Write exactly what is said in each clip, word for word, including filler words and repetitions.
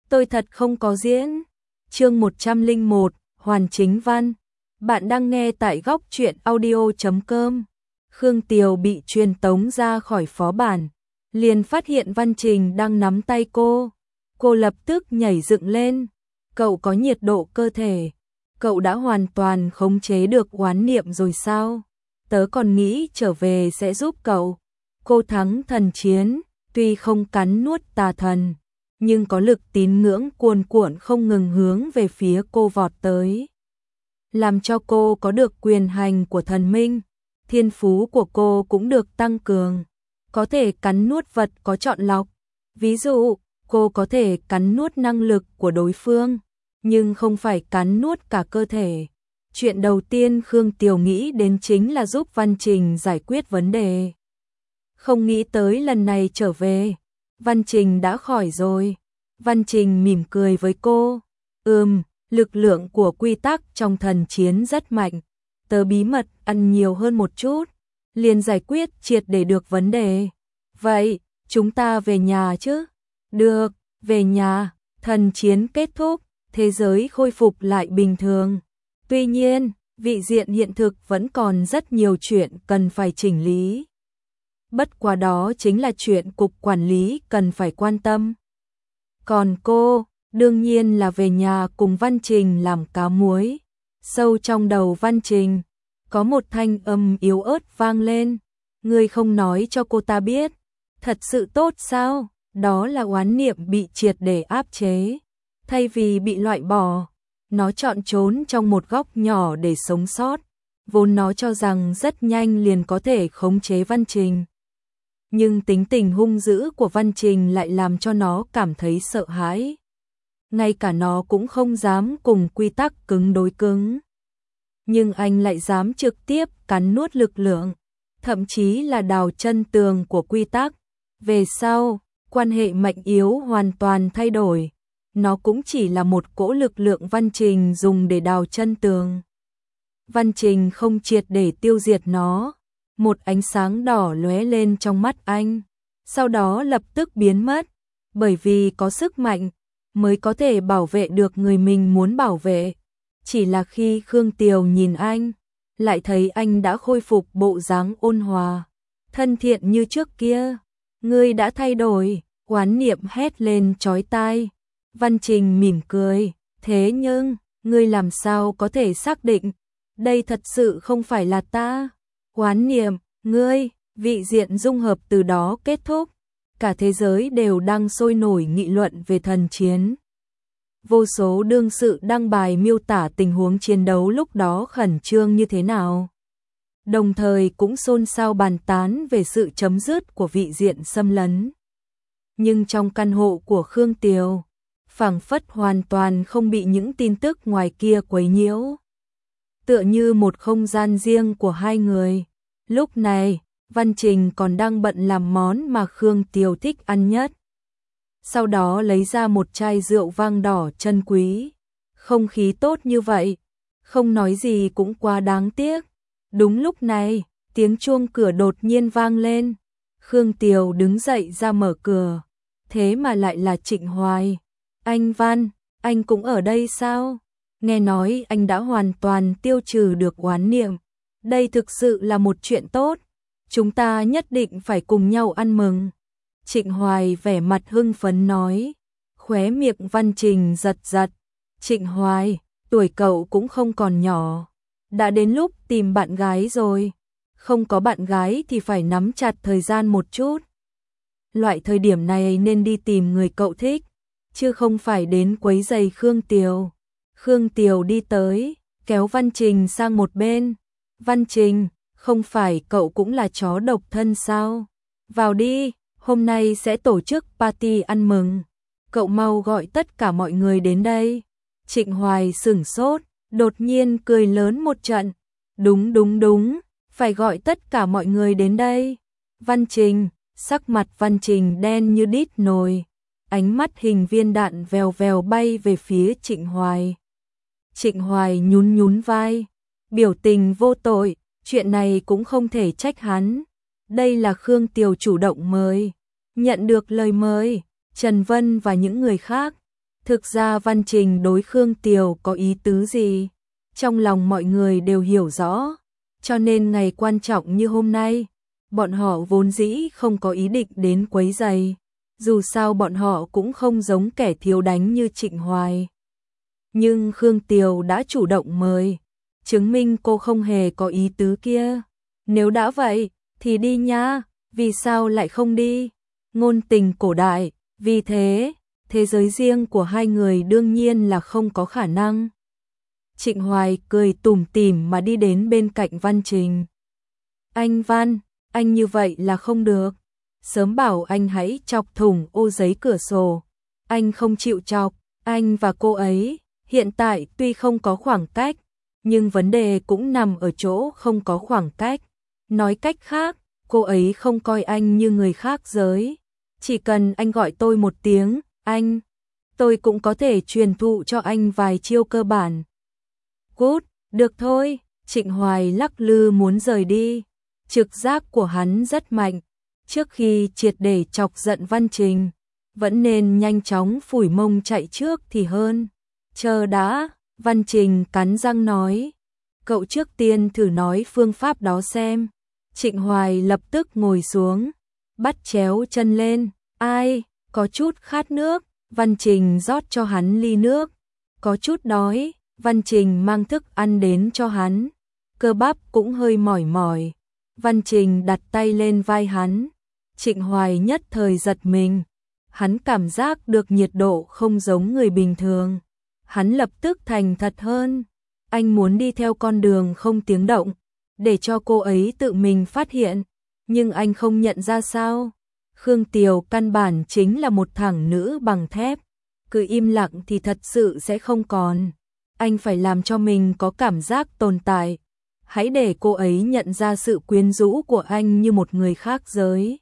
tôi thật không có diễn. Chương một trăm lẻ một, Hoàn Chính Văn. Bạn đang nghe tại góc truyện audio chấm com. Khương Tiều bị truyền tống ra khỏi phó bản, liền phát hiện Văn Trình đang nắm tay cô. Cô lập tức nhảy dựng lên. Cậu có nhiệt độ cơ thể. Cậu đã hoàn toàn khống chế được oán niệm rồi sao? Tớ còn nghĩ trở về sẽ giúp cậu. Cô thắng thần chiến, tuy không cắn nuốt tà thần, nhưng có lực tín ngưỡng cuồn cuộn không ngừng hướng về phía cô vọt tới. Làm cho cô có được quyền hành của thần minh, thiên phú của cô cũng được tăng cường. Có thể cắn nuốt vật có chọn lọc. Ví dụ, cô có thể cắn nuốt năng lực của đối phương, nhưng không phải cắn nuốt cả cơ thể. Chuyện đầu tiên Khương Tiều nghĩ đến chính là giúp Văn Trình giải quyết vấn đề. Không nghĩ tới lần này trở về, Văn Trình đã khỏi rồi. Văn Trình mỉm cười với cô. Ừm, lực lượng của quy tắc trong thần chiến rất mạnh. Tớ bí mật ăn nhiều hơn một chút, liền giải quyết triệt để được vấn đề. Vậy, chúng ta về nhà chứ? Được, về nhà. Thần chiến kết thúc, thế giới khôi phục lại bình thường. Tuy nhiên, vị diện hiện thực vẫn còn rất nhiều chuyện cần phải chỉnh lý. Bất quá đó chính là chuyện cục quản lý cần phải quan tâm. Còn cô, đương nhiên là về nhà cùng Văn Trình làm cá muối. Sâu trong đầu Văn Trình, có một thanh âm yếu ớt vang lên. Ngươi không nói cho cô ta biết. Thật sự tốt sao? Đó là oán niệm bị triệt để áp chế. Thay vì bị loại bỏ, nó chọn trốn trong một góc nhỏ để sống sót. Vốn nó cho rằng rất nhanh liền có thể khống chế Văn Trình. Nhưng tính tình hung dữ của Văn Trình lại làm cho nó cảm thấy sợ hãi. Ngay cả nó cũng không dám cùng quy tắc cứng đối cứng. Nhưng anh lại dám trực tiếp cắn nuốt lực lượng, thậm chí là đào chân tường của quy tắc. Về sau, quan hệ mạnh yếu hoàn toàn thay đổi. Nó cũng chỉ là một cỗ lực lượng Văn Trình dùng để đào chân tường. Văn Trình không triệt để tiêu diệt nó. Một ánh sáng đỏ lóe lên trong mắt anh, sau đó lập tức biến mất. Bởi vì có sức mạnh, mới có thể bảo vệ được người mình muốn bảo vệ. Chỉ là khi Khương Tiều nhìn anh, lại thấy anh đã khôi phục bộ dáng ôn hòa, thân thiện như trước kia. Ngươi đã thay đổi, oán niệm hét lên chói tai. Văn Trình mỉm cười, thế nhưng, ngươi làm sao có thể xác định, đây thật sự không phải là ta. Oán niệm, ngươi, vị diện dung hợp từ đó kết thúc. Cả thế giới đều đang sôi nổi nghị luận về thần chiến. Vô số đương sự đăng bài miêu tả tình huống chiến đấu lúc đó khẩn trương như thế nào. Đồng thời cũng xôn xao bàn tán về sự chấm dứt của vị diện xâm lấn. Nhưng trong căn hộ của Khương Tiều, phảng phất hoàn toàn không bị những tin tức ngoài kia quấy nhiễu. Tựa như một không gian riêng của hai người. Lúc này, Văn Trình còn đang bận làm món mà Khương Tiều thích ăn nhất. Sau đó lấy ra một chai rượu vang đỏ chân quý. Không khí tốt như vậy, không nói gì cũng quá đáng tiếc. Đúng lúc này, tiếng chuông cửa đột nhiên vang lên. Khương Tiều đứng dậy ra mở cửa. Thế mà lại là Trịnh Hoài. Anh Văn, anh cũng ở đây sao? Nghe nói anh đã hoàn toàn tiêu trừ được oán niệm. Đây thực sự là một chuyện tốt. Chúng ta nhất định phải cùng nhau ăn mừng. Trịnh Hoài vẻ mặt hưng phấn nói. Khóe miệng Văn Trình giật giật. Trịnh Hoài, tuổi cậu cũng không còn nhỏ. Đã đến lúc tìm bạn gái rồi. Không có bạn gái thì phải nắm chặt thời gian một chút. Loại thời điểm này nên đi tìm người cậu thích, chứ không phải đến quấy rầy Khương Tiều. Khương Tiều đi tới, kéo Văn Trình sang một bên. Văn Trình, không phải cậu cũng là chó độc thân sao? Vào đi, hôm nay sẽ tổ chức party ăn mừng. Cậu mau gọi tất cả mọi người đến đây. Trịnh Hoài sửng sốt, đột nhiên cười lớn một trận. Đúng đúng đúng, phải gọi tất cả mọi người đến đây. Văn Trình, sắc mặt Văn Trình đen như đít nồi. Ánh mắt hình viên đạn vèo vèo bay về phía Trịnh Hoài. Trịnh Hoài nhún nhún vai, biểu tình vô tội, chuyện này cũng không thể trách hắn. Đây là Khương Tiều chủ động mời, nhận được lời mời, Trần Vân và những người khác Thực ra Văn Trình đối Khương Tiều có ý tứ gì, trong lòng mọi người đều hiểu rõ, cho nên ngày quan trọng như hôm nay, bọn họ vốn dĩ không có ý định đến quấy rầy, dù sao bọn họ cũng không giống kẻ thiếu đánh như Trịnh Hoài. Nhưng Khương Tiều đã chủ động mời, chứng minh cô không hề có ý tứ kia. Nếu đã vậy, thì đi nha, vì sao lại không đi? Ngôn tình cổ đại, vì thế, thế giới riêng của hai người đương nhiên là không có khả năng. Trịnh Hoài cười tủm tỉm mà đi đến bên cạnh Văn Trình. Anh Văn, anh như vậy là không được. Sớm bảo anh hãy chọc thủng ô giấy cửa sổ. Anh không chịu chọc, anh và cô ấy, hiện tại tuy không có khoảng cách, nhưng vấn đề cũng nằm ở chỗ không có khoảng cách. Nói cách khác, cô ấy không coi anh như người khác giới. Chỉ cần anh gọi tôi một tiếng, anh, tôi cũng có thể truyền thụ cho anh vài chiêu cơ bản. Cút, được thôi, Trịnh Hoài lắc lư muốn rời đi. Trực giác của hắn rất mạnh, trước khi triệt để chọc giận Văn Trình, vẫn nên nhanh chóng phủi mông chạy trước thì hơn. Chờ đã, Văn Trình cắn răng nói, cậu trước tiên thử nói phương pháp đó xem. Trịnh Hoài lập tức ngồi xuống, bắt chéo chân lên, ai, có chút khát nước, Văn Trình rót cho hắn ly nước, có chút đói, Văn Trình mang thức ăn đến cho hắn, cơ bắp cũng hơi mỏi mỏi. Văn Trình đặt tay lên vai hắn, Trịnh Hoài nhất thời giật mình, hắn cảm giác được nhiệt độ không giống người bình thường. Hắn lập tức thành thật hơn, anh muốn đi theo con đường không tiếng động, để cho cô ấy tự mình phát hiện, nhưng anh không nhận ra sao? Khương Tiều căn bản chính là một thằng nữ bằng thép, cứ im lặng thì thật sự sẽ không còn. Anh phải làm cho mình có cảm giác tồn tại, hãy để cô ấy nhận ra sự quyến rũ của anh như một người khác giới.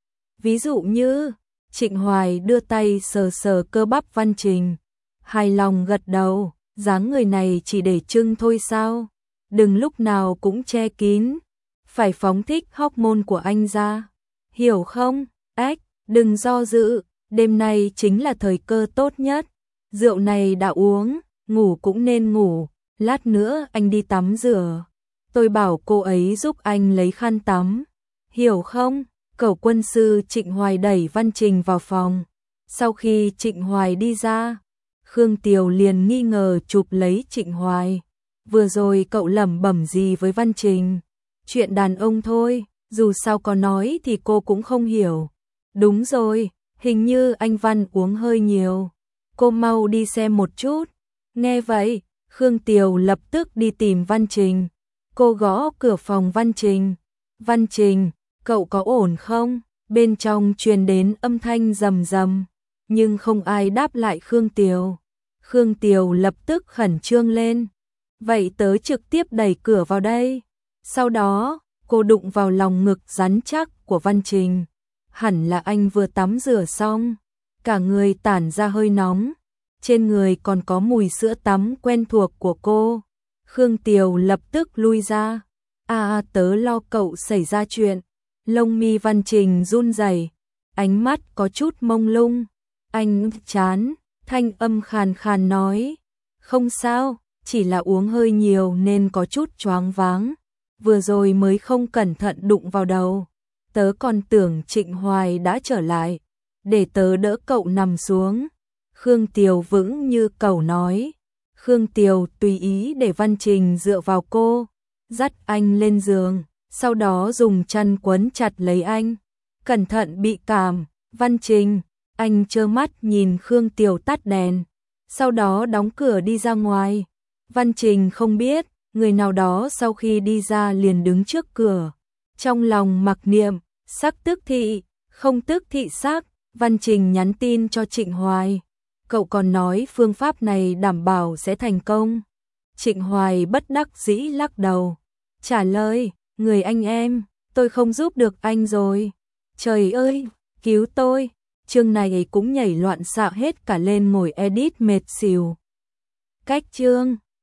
Ví dụ như, Trịnh Hoài đưa tay sờ sờ cơ bắp Văn Trình, hài lòng gật đầu, dáng người này chỉ để trưng thôi sao? Đừng lúc nào cũng che kín, phải phóng thích hormone của anh ra, hiểu không? Ếch, đừng do dự, đêm nay chính là thời cơ tốt nhất, rượu này đã uống, ngủ cũng nên ngủ, lát nữa anh đi tắm rửa, tôi bảo cô ấy giúp anh lấy khăn tắm, hiểu không? Cẩu quân sư Trịnh Hoài đẩy Văn Trình vào phòng, sau khi Trịnh Hoài đi ra, Khương Tiều liền nghi ngờ chụp lấy Trịnh Hoài. Vừa rồi cậu lẩm bẩm gì với Văn Trình? Chuyện đàn ông thôi, dù sao có nói thì cô cũng không hiểu. Đúng rồi, hình như anh Văn uống hơi nhiều. Cô mau đi xem một chút. Nghe vậy, Khương Tiều lập tức đi tìm Văn Trình. Cô gõ cửa phòng Văn Trình. Văn Trình, cậu có ổn không? Bên trong truyền đến âm thanh rầm rầm, nhưng không ai đáp lại Khương Tiều. Khương Tiều lập tức khẩn trương lên. Vậy tớ trực tiếp đẩy cửa vào đây. Sau đó, cô đụng vào lòng ngực rắn chắc của Văn Trình. Hẳn là anh vừa tắm rửa xong, cả người tản ra hơi nóng, trên người còn có mùi sữa tắm quen thuộc của cô. Khương Tiều lập tức lui ra. À, tớ lo cậu xảy ra chuyện. Lông mi Văn Trình run rẩy, ánh mắt có chút mông lung. Anh chán, thanh âm khàn khàn nói, không sao, chỉ là uống hơi nhiều nên có chút choáng váng, vừa rồi mới không cẩn thận đụng vào đầu. Tớ còn tưởng Trịnh Hoài đã trở lại, để tớ đỡ cậu nằm xuống. Khương Tiều vững như cẩu nói. Khương Tiều tùy ý để Văn Trình dựa vào cô, dắt anh lên giường, sau đó dùng chăn quấn chặt lấy anh. Cẩn thận bị cảm, Văn Trình. Anh trơ mắt nhìn Khương Tiều tắt đèn, sau đó đóng cửa đi ra ngoài. Văn Trình không biết, người nào đó sau khi đi ra liền đứng trước cửa. Trong lòng mặc niệm, sắc tức thị, không tức thị sắc. Văn Trình nhắn tin cho Trịnh Hoài. Cậu còn nói phương pháp này đảm bảo sẽ thành công. Trịnh Hoài bất đắc dĩ lắc đầu. Trả lời, người anh em, tôi không giúp được anh rồi. Trời ơi, cứu tôi. Chương này cũng nhảy loạn xạ hết cả lên ngồi edit mệt xỉu. Cách chương